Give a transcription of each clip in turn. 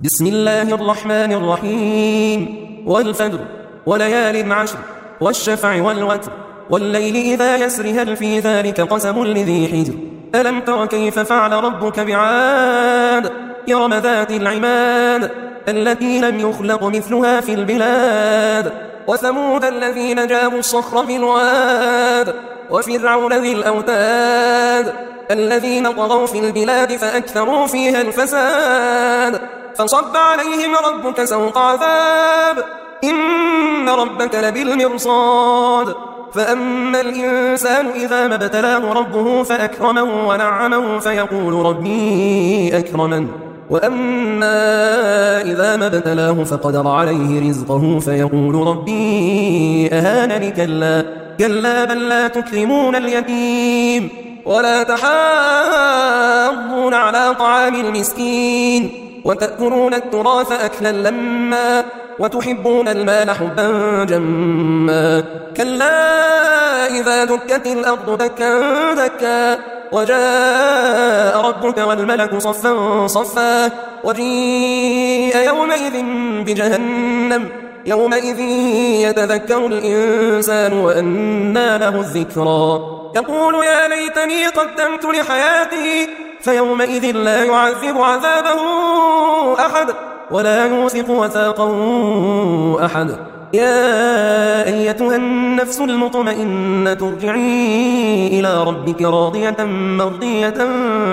بسم الله الرحمن الرحيم والفجر وليال عشر والشفع والوتر والليل إذا يسر هل في ذلك قسم لذي حجر ألم تر كيف فعل ربك بعاد إرم ذات العماد التي لم يخلق مثلها في البلاد وثمود الذين جابوا الصخر بالواد وفرعون ذي الأوتاد الذين طغوا في البلاد فأكثروا فيها الفساد فصب عليهم ربك سوط عذاب إن ربك لبالمرصاد فأما الإنسان إذا ما ابتلاه ربه فأكرمه ونعمه فيقول ربي أكرمن وأما إذا ما ابتلاه فقدر عليه رزقه فيقول ربي أهانني كلا بل لا تكرمون اليتيم ولا تحاضون على طعام المسكين وتأكلون التراث أكلا لما وتحبون المال حبا جما كلا إذا دكت الأرض دكا دكا وجاء ربك والملك صفا صفا وجيء يومئذ بجهنم يومئذ يتذكر الإنسان وأنى له الذكرى يقول يا ليتني قدمت لحياتي فيومئذ لا يعذب عذابه أحد ولا يوثق وثاقه أحد يا أيتها النفس المطمئنة ارجعي إلى ربك راضية مرضية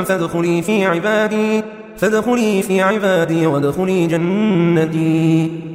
فادخلي في عبادي وادخلي جنتي.